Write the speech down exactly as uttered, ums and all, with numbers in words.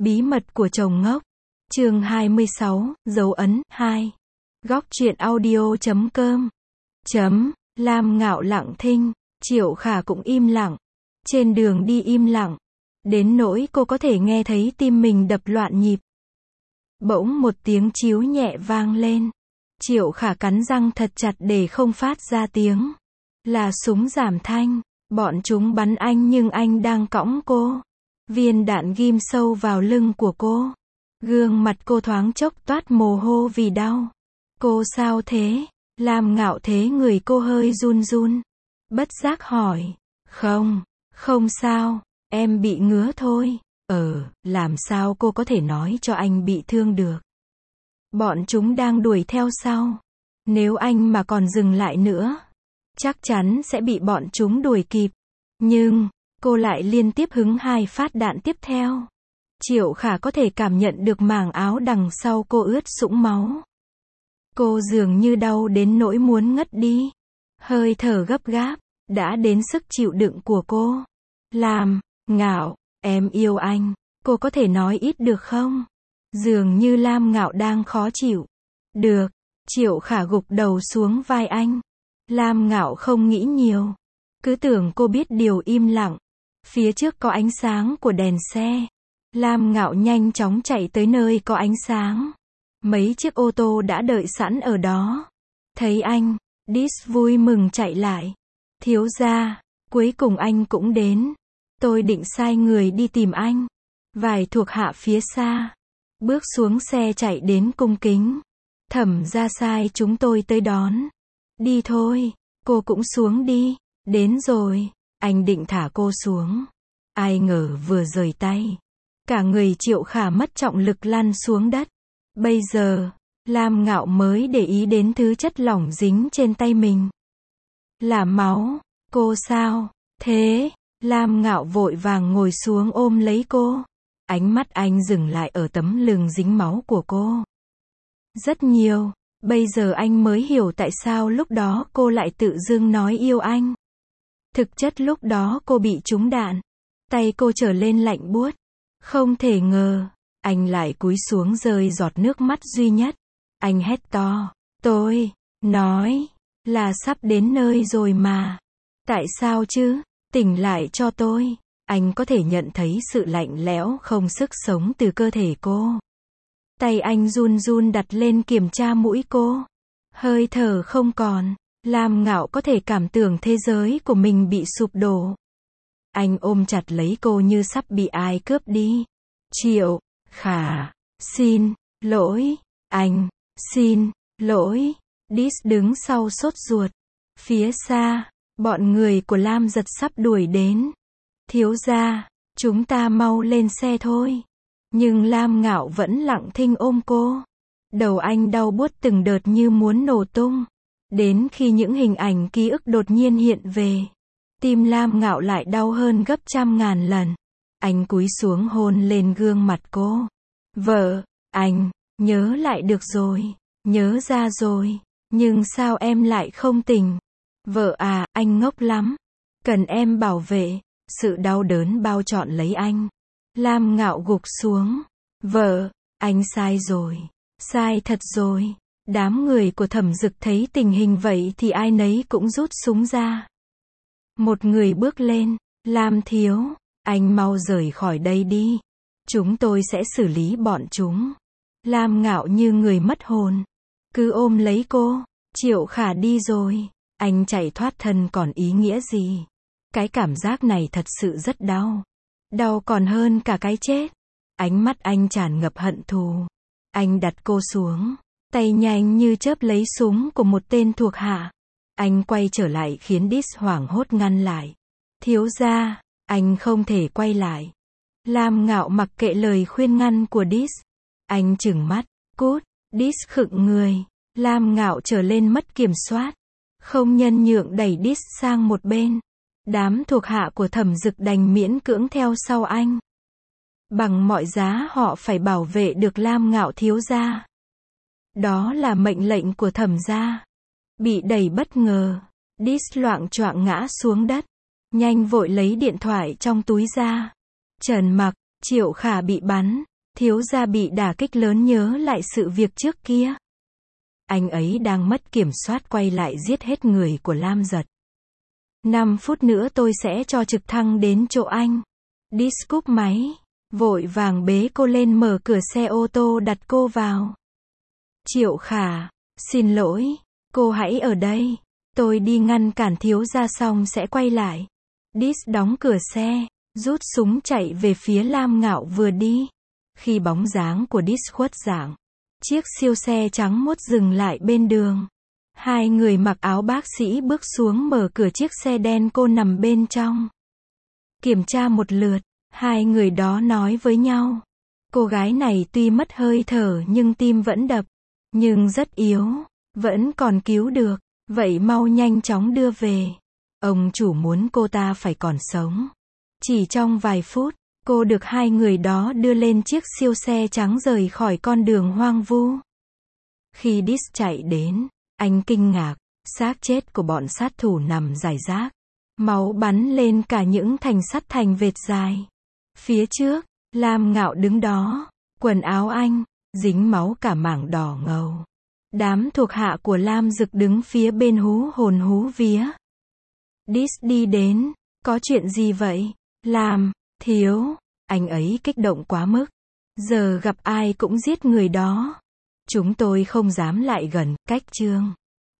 Bí mật của chồng ngốc. Chương hai mươi sáu, dấu ấn, hai. Góc truyện audio chấm com. Chấm, Lam Ngạo lặng thinh, Triệu Khả cũng im lặng. Trên đường đi im lặng. Đến nỗi cô có thể nghe thấy tim mình đập loạn nhịp. Bỗng một tiếng chiếu nhẹ vang lên. Triệu Khả cắn răng thật chặt để không phát ra tiếng. Là súng giảm thanh. Bọn chúng bắn anh nhưng anh đang cõng cô. Viên đạn ghim sâu vào lưng của cô. Gương mặt cô thoáng chốc toát mồ hôi vì đau. Cô sao thế? Lam Ngạo thế người cô hơi run run. Bất giác hỏi. Không, không sao, em bị ngứa thôi. Ờ, làm sao cô có thể nói cho anh bị thương được? Bọn chúng đang đuổi theo sau. Nếu anh mà còn dừng lại nữa, chắc chắn sẽ bị bọn chúng đuổi kịp. Nhưng, cô lại liên tiếp hứng hai phát đạn tiếp theo. Triệu Khả có thể cảm nhận được màng áo đằng sau cô ướt sũng máu. Cô dường như đau đến nỗi muốn ngất đi. Hơi thở gấp gáp, đã đến sức chịu đựng của cô. Lam Ngạo, em yêu anh, cô có thể nói ít được không? Dường như Lam Ngạo đang khó chịu. Được, Triệu Khả gục đầu xuống vai anh. Lam Ngạo không nghĩ nhiều. Cứ tưởng cô biết điều im lặng. Phía trước có ánh sáng của đèn xe. Lam Ngạo nhanh chóng chạy tới nơi có ánh sáng. Mấy chiếc ô tô đã đợi sẵn ở đó. Thấy anh, Dis vui mừng chạy lại. Thiếu gia, cuối cùng anh cũng đến. Tôi định sai người đi tìm anh. Vài thuộc hạ phía xa. Bước xuống xe chạy đến cung kính. Thẩm gia sai chúng tôi tới đón. Đi thôi, cô cũng xuống đi. Đến rồi, anh định thả cô xuống. Ai ngờ vừa rời tay. Cả người Triệu Khả mất trọng lực lăn xuống đất. Bây giờ, Lam Ngạo mới để ý đến thứ chất lỏng dính trên tay mình. Là máu. Cô sao? Thế? Lam Ngạo vội vàng ngồi xuống ôm lấy cô. Ánh mắt anh dừng lại ở tấm lưng dính máu của cô. Rất nhiều. Bây giờ anh mới hiểu tại sao lúc đó cô lại tự dưng nói yêu anh. Thực chất lúc đó cô bị trúng đạn. Tay cô trở lên lạnh buốt. Không thể ngờ, anh lại cúi xuống rơi giọt nước mắt duy nhất. Anh hét to, tôi, nói, là sắp đến nơi rồi mà. Tại sao chứ? Tỉnh lại cho tôi. Anh có thể nhận thấy sự lạnh lẽo không sức sống từ cơ thể cô. Tay anh run run đặt lên kiểm tra mũi cô. Hơi thở không còn. Lam Ngạo có thể cảm tưởng thế giới của mình bị sụp đổ. Anh ôm chặt lấy cô như sắp bị ai cướp đi. Triệu Khả, xin lỗi, anh, xin lỗi. Dis đứng sau sốt ruột. Phía xa, bọn người của Lam Giật sắp đuổi đến. Thiếu gia, chúng ta mau lên xe thôi. Nhưng Lam Ngạo vẫn lặng thinh ôm cô. Đầu anh đau buốt từng đợt như muốn nổ tung. Đến khi những hình ảnh ký ức đột nhiên hiện về, tim Lam Ngạo lại đau hơn gấp trăm ngàn lần. Anh cúi xuống hôn lên gương mặt cô. Vợ, anh, nhớ lại được rồi, nhớ ra rồi, nhưng sao em lại không tỉnh? Vợ à, anh ngốc lắm, cần em bảo vệ. Sự đau đớn bao trọn lấy anh. Lam Ngạo gục xuống. Vợ, anh sai rồi, sai thật rồi. Đám người của Thẩm Dực thấy tình hình vậy thì ai nấy cũng rút súng ra. Một người bước lên, Lam thiếu, anh mau rời khỏi đây đi. Chúng tôi sẽ xử lý bọn chúng. Lam Ngạo như người mất hồn. Cứ ôm lấy cô. Triệu Khả đi rồi. Anh chạy thoát thân còn ý nghĩa gì? Cái cảm giác này thật sự rất đau. Đau còn hơn cả cái chết. Ánh mắt anh tràn ngập hận thù. Anh đặt cô xuống. Tay nhanh như chớp lấy súng của một tên thuộc hạ. Anh quay trở lại khiến Dis hoảng hốt ngăn lại. Thiếu gia, anh không thể quay lại. Lam Ngạo mặc kệ lời khuyên ngăn của Dis. Anh trừng mắt, cút. Dis khựng người. Lam Ngạo trở lên mất kiểm soát. Không nhân nhượng đẩy Dis sang một bên. Đám thuộc hạ của Thẩm Dực đành miễn cưỡng theo sau anh. Bằng mọi giá họ phải bảo vệ được Lam Ngạo thiếu gia. Đó là mệnh lệnh của Thẩm gia. Bị đẩy bất ngờ, Dis loạng choạng ngã xuống đất. Nhanh vội lấy điện thoại trong túi ra. Trần Mặc, Triệu Khả bị bắn. Thiếu gia bị đả kích lớn nhớ lại sự việc trước kia. Anh ấy đang mất kiểm soát quay lại giết hết người của Lam Giật. Năm phút nữa tôi sẽ cho trực thăng đến chỗ anh. Dis cúp máy, vội vàng bế cô lên mở cửa xe ô tô đặt cô vào. Triệu Khả, xin lỗi, cô hãy ở đây. Tôi đi ngăn cản thiếu gia xong sẽ quay lại. Dis đóng cửa xe, rút súng chạy về phía Lam Ngạo vừa đi. Khi bóng dáng của Dis khuất dạng, chiếc siêu xe trắng muốt dừng lại bên đường. Hai người mặc áo bác sĩ bước xuống mở cửa chiếc xe đen, cô nằm bên trong. Kiểm tra một lượt, hai người đó nói với nhau. Cô gái này tuy mất hơi thở nhưng tim vẫn đập. Nhưng rất yếu, vẫn còn cứu được. Vậy mau nhanh chóng đưa về. Ông chủ muốn cô ta phải còn sống. Chỉ trong vài phút, cô được hai người đó đưa lên chiếc siêu xe trắng rời khỏi con đường hoang vu. Khi Dis chạy đến, anh kinh ngạc, xác chết của bọn sát thủ nằm rải rác. Máu bắn lên cả những thành sắt thành vệt dài. Phía trước, Lam Ngạo đứng đó, quần áo anh, dính máu cả mảng đỏ ngầu. Đám thuộc hạ của Lam Dực đứng phía bên hú hồn hú vía. Dis đi đến, có chuyện gì vậy? Lam, thiếu, anh ấy kích động quá mức. Giờ gặp ai cũng giết người đó. Chúng tôi không dám lại gần, cách Trương.